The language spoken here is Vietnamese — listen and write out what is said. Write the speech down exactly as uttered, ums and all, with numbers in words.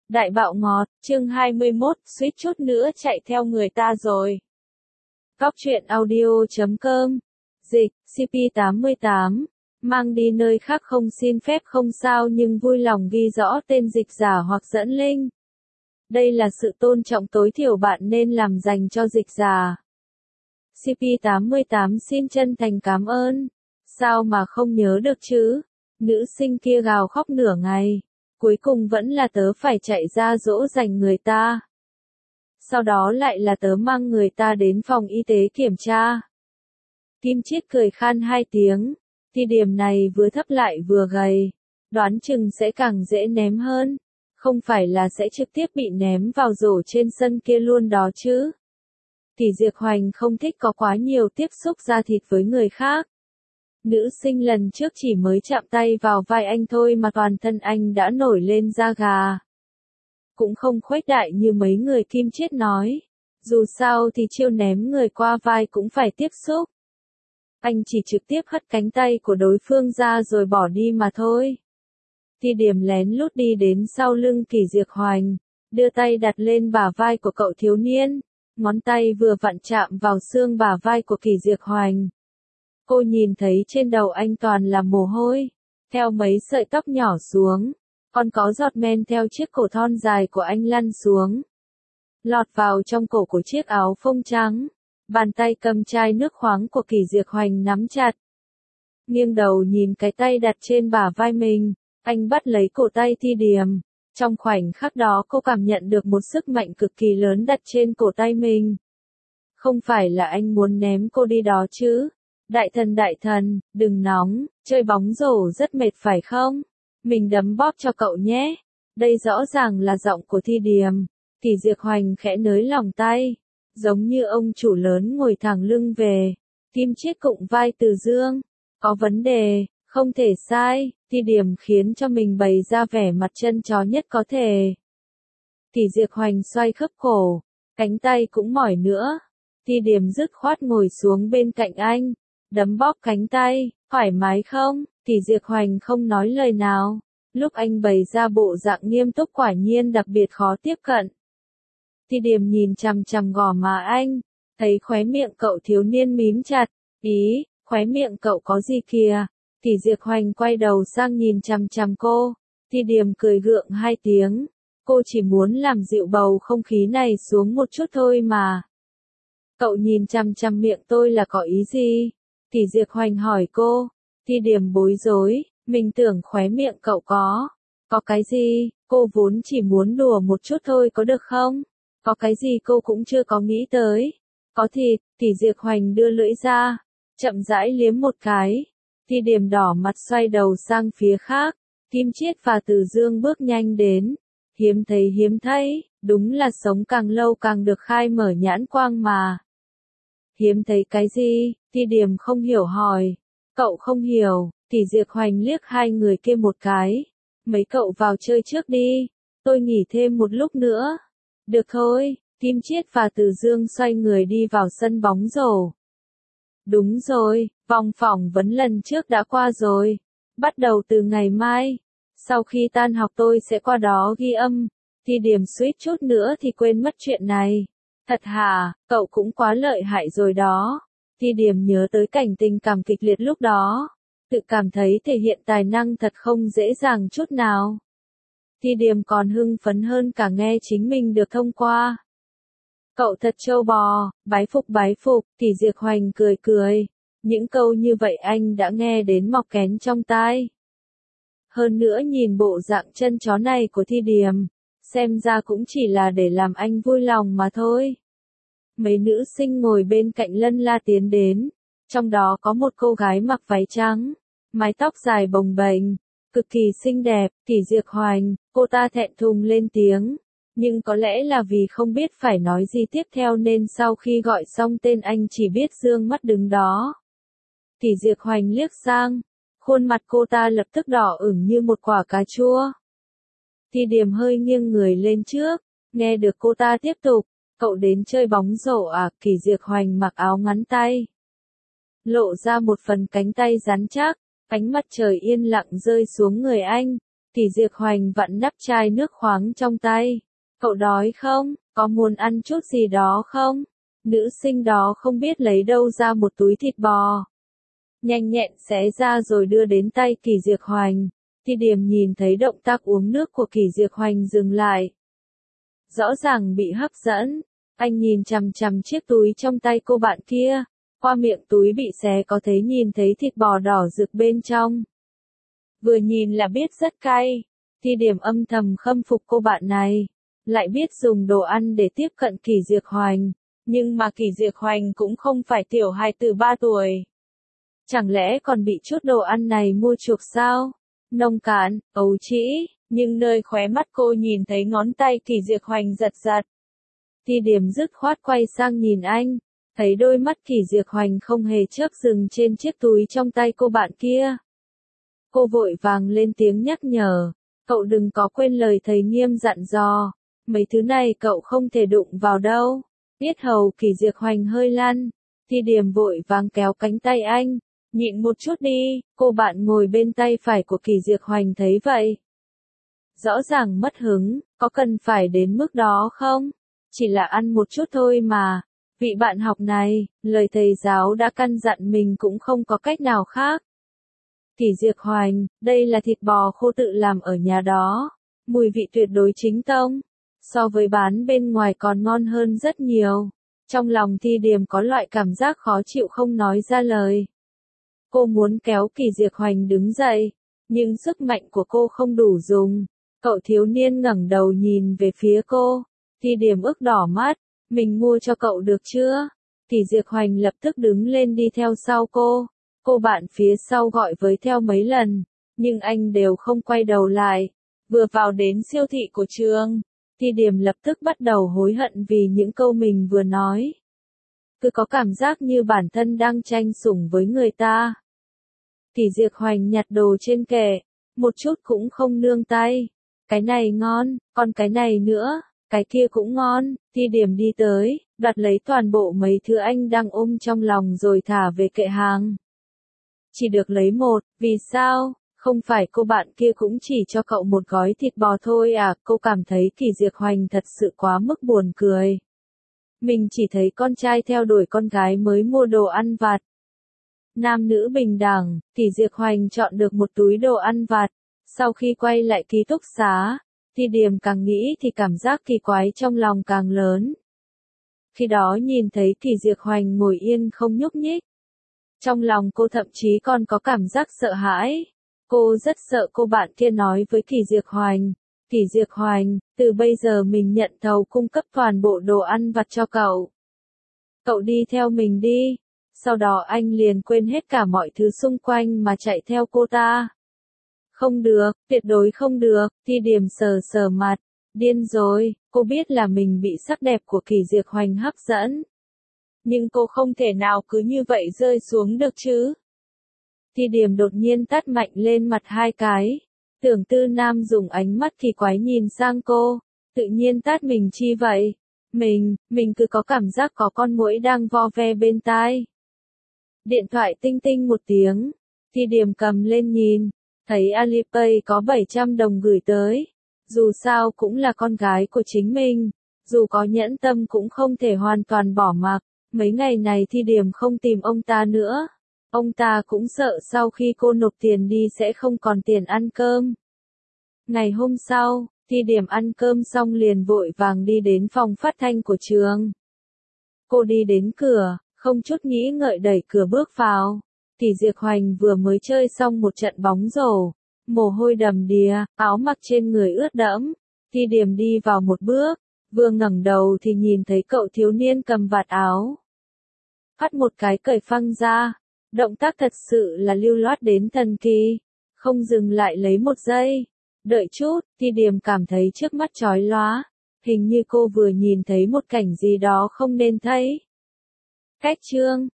Đại bạo ngọt, chương hai mươi mốt, suýt chút nữa chạy theo người ta rồi. Góc truyện audio chấm com. Dịch, xê pê tám mươi tám. Mang đi nơi khác không xin phép không sao nhưng vui lòng ghi rõ tên dịch giả hoặc dẫn link. Đây là sự tôn trọng tối thiểu bạn nên làm dành cho dịch giả. xê pê tám mươi tám xin chân thành cảm ơn. Sao mà không nhớ được chứ? Nữ sinh kia gào khóc nửa ngày. Cuối cùng vẫn là tớ phải chạy ra dỗ dành người ta. Sau đó lại là tớ mang người ta đến phòng y tế kiểm tra. Kim Chiết cười khan hai tiếng. Thì điểm này vừa thấp lại vừa gầy. Đoán chừng sẽ càng dễ ném hơn. Không phải là sẽ trực tiếp bị ném vào rổ trên sân kia luôn đó chứ. Thì Diệp Hoành không thích có quá nhiều tiếp xúc da thịt với người khác. Nữ sinh lần trước chỉ mới chạm tay vào vai anh thôi mà toàn thân anh đã nổi lên da gà. Cũng không khuếch đại như mấy người Kim Chiết nói. Dù sao thì chiêu ném người qua vai cũng phải tiếp xúc. Anh chỉ trực tiếp hất cánh tay của đối phương ra rồi bỏ đi mà thôi. Thì điểm lén lút đi đến sau lưng Kỳ Diệp Hoành, đưa tay đặt lên bả vai của cậu thiếu niên. Ngón tay vừa vặn chạm vào xương bả vai của Kỳ Diệp Hoành. Cô nhìn thấy trên đầu anh toàn là mồ hôi, theo mấy sợi tóc nhỏ xuống, còn có giọt men theo chiếc cổ thon dài của anh lăn xuống, lọt vào trong cổ của chiếc áo phông trắng. Bàn tay cầm chai nước khoáng của Kỳ Diệp Hoành nắm chặt. Nghiêng đầu nhìn cái tay đặt trên bả vai mình, anh bắt lấy cổ tay Thi Điềm. Trong khoảnh khắc đó cô cảm nhận được một sức mạnh cực kỳ lớn đặt trên cổ tay mình. Không phải là anh muốn ném cô đi đó chứ? Đại thần đại thần, đừng nóng, chơi bóng rổ rất mệt phải không? Mình đấm bóp cho cậu nhé. Đây rõ ràng là giọng của Thi Điềm. Thì Diệp Hoành khẽ nới lòng tay, giống như ông chủ lớn ngồi thẳng lưng về. Kim Chiết cụng vai Từ Dương. Có vấn đề, không thể sai. Thi Điềm khiến cho mình bày ra vẻ mặt chân chó nhất có thể. Thì Diệp Hoành xoay khớp cổ, cánh tay cũng mỏi nữa. Thi Điềm dứt khoát ngồi xuống bên cạnh anh, đấm bóp cánh tay, thoải mái không? Thì Diệp Hoành không nói lời nào. Lúc anh bày ra bộ dạng nghiêm túc quả nhiên đặc biệt khó tiếp cận. Thì Điềm nhìn chằm chằm gò má anh, thấy khóe miệng cậu thiếu niên mím chặt. Ý, khóe miệng cậu có gì kìa? Thì Diệp Hoành quay đầu sang nhìn chằm chằm cô. Thì Điềm cười gượng hai tiếng. Cô chỉ muốn làm dịu bầu không khí này xuống một chút thôi mà. Cậu nhìn chằm chằm miệng tôi là có ý gì? Thì Diệp Hoành hỏi cô. Thì Điềm bối rối, mình tưởng khóe miệng cậu có. Có cái gì? Cô vốn chỉ muốn đùa một chút thôi có được không? Có cái gì cô cũng chưa có nghĩ tới. Có thịt. Thì Diệp Hoành đưa lưỡi ra, chậm rãi liếm một cái. Thì Điềm đỏ mặt xoay đầu sang phía khác. Kim Chiết và Từ Dương bước nhanh đến. Hiếm thấy hiếm thấy, đúng là sống càng lâu càng được khai mở nhãn quang mà. Hiếm thấy cái gì? Thì Điềm không hiểu hỏi. Cậu không hiểu. Thì Diệp Hoành liếc hai người kia một cái. Mấy cậu vào chơi trước đi. Tôi nghỉ thêm một lúc nữa. Được thôi. Kim Chiết và Từ Dương xoay người đi vào sân bóng rổ. Đúng rồi, vòng phỏng vấn lần trước đã qua rồi. Bắt đầu từ ngày mai. Sau khi tan học tôi sẽ qua đó ghi âm. Thì Điềm suýt chút nữa thì quên mất chuyện này. Thật hả, cậu cũng quá lợi hại rồi đó. Thì Điềm nhớ tới cảnh tình cảm kịch liệt lúc đó. Tự cảm thấy thể hiện tài năng thật không dễ dàng chút nào. Thì Điềm còn hưng phấn hơn cả nghe chính mình được thông qua. Cậu thật trâu bò, bái phục bái phục. Thì Diệp Hoành cười cười. Những câu như vậy anh đã nghe đến mọc kén trong tai. Hơn nữa nhìn bộ dạng chân chó này của Thi Điềm, xem ra cũng chỉ là để làm anh vui lòng mà thôi. Mấy nữ sinh ngồi bên cạnh lân la tiến đến. Trong đó có một cô gái mặc váy trắng, mái tóc dài bồng bềnh, cực kỳ xinh đẹp. Thì Diệp Hoành, cô ta thẹn thùng lên tiếng. Nhưng có lẽ là vì không biết phải nói gì tiếp theo nên sau khi gọi xong tên anh chỉ biết dương mắt đứng đó. Thì Diệp Hoành liếc sang, khuôn mặt cô ta lập tức đỏ ửng như một quả cà chua. Thì Điềm hơi nghiêng người lên trước, nghe được cô ta tiếp tục. Cậu đến chơi bóng rổ à? Kỳ Diệp Hoành mặc áo ngắn tay, lộ ra một phần cánh tay rắn chắc. Ánh mặt trời yên lặng rơi xuống người anh. Thì Diệp Hoành vặn nắp chai nước khoáng trong tay. Cậu đói không? Có muốn ăn chút gì đó không? Nữ sinh đó không biết lấy đâu ra một túi thịt bò. Nhanh nhẹn xé ra rồi đưa đến tay Kỳ Diệp Hoành. Thì Điểm nhìn thấy động tác uống nước của Kỳ Diệp Hoành dừng lại. Rõ ràng bị hấp dẫn. Anh nhìn chằm chằm chiếc túi trong tay cô bạn kia. Qua miệng túi bị xé có thể nhìn thấy thịt bò đỏ rực bên trong. Vừa nhìn là biết rất cay. Thì Điểm âm thầm khâm phục cô bạn này. Lại biết dùng đồ ăn để tiếp cận Kỳ Diệp Hoành. Nhưng mà Kỳ Diệp Hoành cũng không phải tiểu hài từ ba tuổi. Chẳng lẽ còn bị chút đồ ăn này mua chuộc sao? Nông cạn, ấu trĩ, nhưng nơi khóe mắt cô nhìn thấy ngón tay Kỳ Diệp Hoành giật giật. Thì Điểm dứt khoát quay sang nhìn anh, thấy đôi mắt Kỳ Diệp Hoành không hề chớp dừng trên chiếc túi trong tay cô bạn kia. Cô vội vàng lên tiếng nhắc nhở, cậu đừng có quên lời thầy Nghiêm dặn dò, mấy thứ này cậu không thể đụng vào đâu. Yết hầu Kỳ Diệp Hoành hơi lăn, Thì Điểm vội vàng kéo cánh tay anh, nhịn một chút đi. Cô bạn ngồi bên tay phải của Kỳ Diệp Hoành thấy vậy. Rõ ràng mất hứng, có cần phải đến mức đó không? Chỉ là ăn một chút thôi mà. Vị bạn học này, lời thầy giáo đã căn dặn mình cũng không có cách nào khác. Kỳ Diệp Hoành, đây là thịt bò khô tự làm ở nhà đó. Mùi vị tuyệt đối chính tông. So với bán bên ngoài còn ngon hơn rất nhiều. Trong lòng Thì Điểm có loại cảm giác khó chịu không nói ra lời. Cô muốn kéo Kỳ Diệp Hoành đứng dậy, nhưng sức mạnh của cô không đủ dùng. Cậu thiếu niên ngẩng đầu nhìn về phía cô. Thì Điểm ức đỏ mắt, mình mua cho cậu được chưa? Kỳ Diệp Hoành lập tức đứng lên đi theo sau cô. Cô bạn phía sau gọi với theo mấy lần, nhưng anh đều không quay đầu lại. Vừa vào đến siêu thị của trường, Thì Điểm lập tức bắt đầu hối hận vì những câu mình vừa nói. Cứ có cảm giác như bản thân đang tranh sủng với người ta. Kỳ Diệp Hoành nhặt đồ trên kệ, một chút cũng không nương tay. Cái này ngon, còn cái này nữa, cái kia cũng ngon. Thì Điểm đi tới, đoạt lấy toàn bộ mấy thứ anh đang ôm trong lòng rồi thả về kệ hàng. Chỉ được lấy một, vì sao? Không phải cô bạn kia cũng chỉ cho cậu một gói thịt bò thôi à? Cô cảm thấy Kỳ Diệp Hoành thật sự quá mức buồn cười. Mình chỉ thấy con trai theo đuổi con gái mới mua đồ ăn vặt. Nam nữ bình đẳng, Kỳ Diệp Hoành chọn được một túi đồ ăn vặt. Sau khi quay lại ký túc xá, Thì Điểm càng nghĩ thì cảm giác kỳ quái trong lòng càng lớn. Khi đó nhìn thấy Kỳ Diệp Hoành ngồi yên không nhúc nhích. Trong lòng cô thậm chí còn có cảm giác sợ hãi. Cô rất sợ cô bạn kia nói với Kỳ Diệp Hoành. Kỳ Diệp Hoành, từ bây giờ mình nhận thầu cung cấp toàn bộ đồ ăn vặt cho cậu. Cậu đi theo mình đi. Sau đó anh liền quên hết cả mọi thứ xung quanh mà chạy theo cô ta. Không được, tuyệt đối không được. Thì Điểm sờ sờ mặt. Điên rồi, cô biết là mình bị sắc đẹp của Kỳ Diệp Hoành hấp dẫn. Nhưng cô không thể nào cứ như vậy rơi xuống được chứ. Thì Điểm đột nhiên tát mạnh lên mặt hai cái. Tưởng Tư Nam dùng ánh mắt kỳ quái nhìn sang cô. Tự nhiên tát mình chi vậy? Mình, mình cứ có cảm giác có con muỗi đang vo ve bên tai. Điện thoại tinh tinh một tiếng. Thì Điểm cầm lên nhìn. Thấy Alipay có bảy trăm đồng gửi tới. Dù sao cũng là con gái của chính mình. Dù có nhẫn tâm cũng không thể hoàn toàn bỏ mặc. Mấy ngày này Thì Điểm không tìm ông ta nữa. Ông ta cũng sợ sau khi cô nộp tiền đi sẽ không còn tiền ăn cơm. Ngày hôm sau, Thì Điểm ăn cơm xong liền vội vàng đi đến phòng phát thanh của trường. Cô đi đến cửa, không chút nghĩ ngợi đẩy cửa bước vào. Kỳ Diệp Hoành vừa mới chơi xong một trận bóng rổ. Mồ hôi đầm đìa, áo mặc trên người ướt đẫm. Thì Điểm đi vào một bước, vừa ngẩng đầu thì nhìn thấy cậu thiếu niên cầm vạt áo. Hắt một cái cởi phăng ra. Động tác thật sự là lưu loát đến thần kỳ. Không dừng lại lấy một giây. Đợi chút, Thì Điểm cảm thấy trước mắt chói lóa. Hình như cô vừa nhìn thấy một cảnh gì đó không nên thấy. Cách chương